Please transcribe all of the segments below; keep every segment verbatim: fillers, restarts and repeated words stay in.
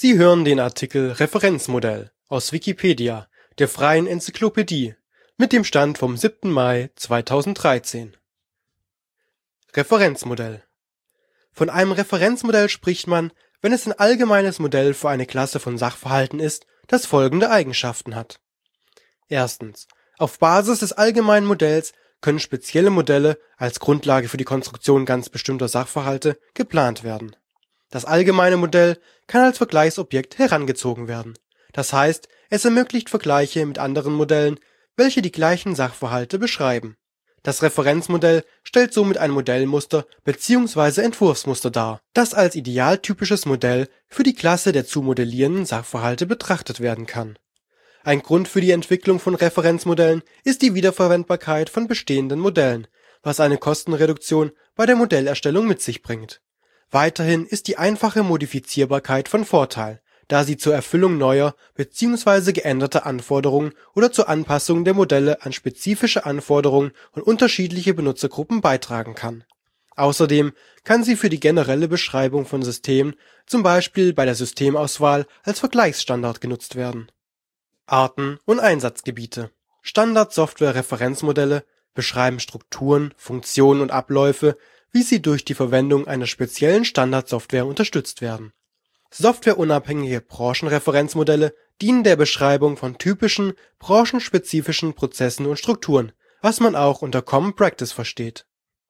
Sie hören den Artikel Referenzmodell, aus Wikipedia, der freien Enzyklopädie. Mit dem Stand vom siebten Mai zweitausenddreizehn. Referenzmodell. Von einem Referenzmodell spricht man, wenn es ein allgemeines Modell für eine Klasse von Sachverhalten ist, das folgende Eigenschaften hat. Erstens. Auf Basis des allgemeinen Modells können spezielle Modelle als Grundlage für die Konstruktion ganz bestimmter Sachverhalte geplant werden. Das allgemeine Modell kann als Vergleichsobjekt herangezogen werden. Das heißt, es ermöglicht Vergleiche mit anderen Modellen, welche die gleichen Sachverhalte beschreiben. Das Referenzmodell stellt somit ein Modellmuster bzw. Entwurfsmuster dar, das als idealtypisches Modell für die Klasse der zu modellierenden Sachverhalte betrachtet werden kann. Ein Grund für die Entwicklung von Referenzmodellen ist die Wiederverwendbarkeit von bestehenden Modellen, was eine Kostenreduktion bei der Modellerstellung mit sich bringt. Weiterhin ist die einfache Modifizierbarkeit von Vorteil, da sie zur Erfüllung neuer bzw. geänderter Anforderungen oder zur Anpassung der Modelle an spezifische Anforderungen und unterschiedliche Benutzergruppen beitragen kann. Außerdem kann sie für die generelle Beschreibung von Systemen, zum Beispiel bei der Systemauswahl, als Vergleichsstandard genutzt werden. Arten und Einsatzgebiete. Standard-Software-Referenzmodelle beschreiben Strukturen, Funktionen und Abläufe, wie sie durch die Verwendung einer speziellen Standardsoftware unterstützt werden. Softwareunabhängige Branchenreferenzmodelle dienen der Beschreibung von typischen, branchenspezifischen Prozessen und Strukturen, was man auch unter Common Practice versteht.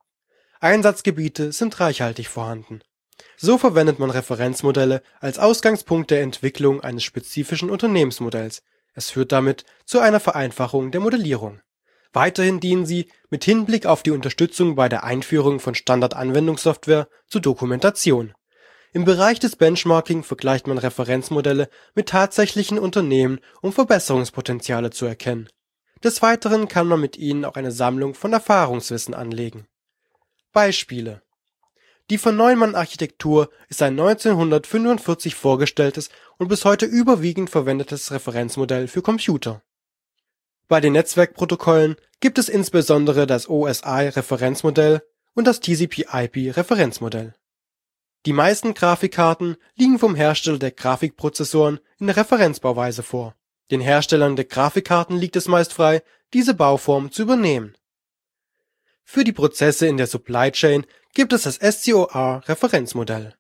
Einsatzgebiete sind reichhaltig vorhanden. So verwendet man Referenzmodelle als Ausgangspunkt der Entwicklung eines spezifischen Unternehmensmodells. Es führt damit zu einer Vereinfachung der Modellierung. Weiterhin dienen sie mit Hinblick auf die Unterstützung bei der Einführung von Standard-Anwendungssoftware zur Dokumentation. Im Bereich des Benchmarking vergleicht man Referenzmodelle mit tatsächlichen Unternehmen, um Verbesserungspotenziale zu erkennen. Des Weiteren kann man mit ihnen auch eine Sammlung von Erfahrungswissen anlegen. Beispiele: Die von Neumann-Architektur ist ein neunzehnhundertfünfundvierzig vorgestelltes und bis heute überwiegend verwendetes Referenzmodell für Computer. Bei den Netzwerkprotokollen gibt es insbesondere das O S I-Referenzmodell und das T C P I P-Referenzmodell. Die meisten Grafikkarten liegen vom Hersteller der Grafikprozessoren in der Referenzbauweise vor. Den Herstellern der Grafikkarten liegt es meist frei, diese Bauform zu übernehmen. Für die Prozesse in der Supply Chain gibt es das S C O R-Referenzmodell.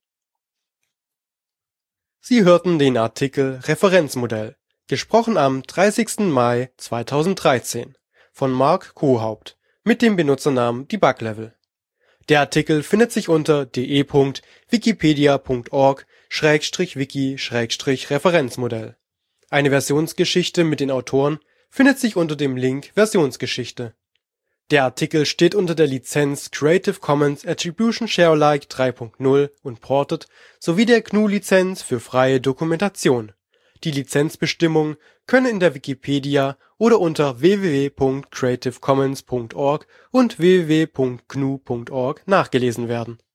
Sie hörten den Artikel Referenzmodell, gesprochen am dreißigsten Mai zweitausenddreizehn, von Mark Kohaupt, mit dem Benutzernamen DebugLevel. Der Artikel findet sich unter de punkt wikipedia punkt org schrägstrich wiki schrägstrich referenzmodell. Eine Versionsgeschichte mit den Autoren findet sich unter dem Link Versionsgeschichte. Der Artikel steht unter der Lizenz Creative Commons Attribution Share Alike drei Punkt null Unported sowie der G N U-Lizenz für freie Dokumentation. Die Lizenzbestimmungen können in der Wikipedia oder unter w w w punkt creative commons punkt org und w w w punkt g n u punkt org nachgelesen werden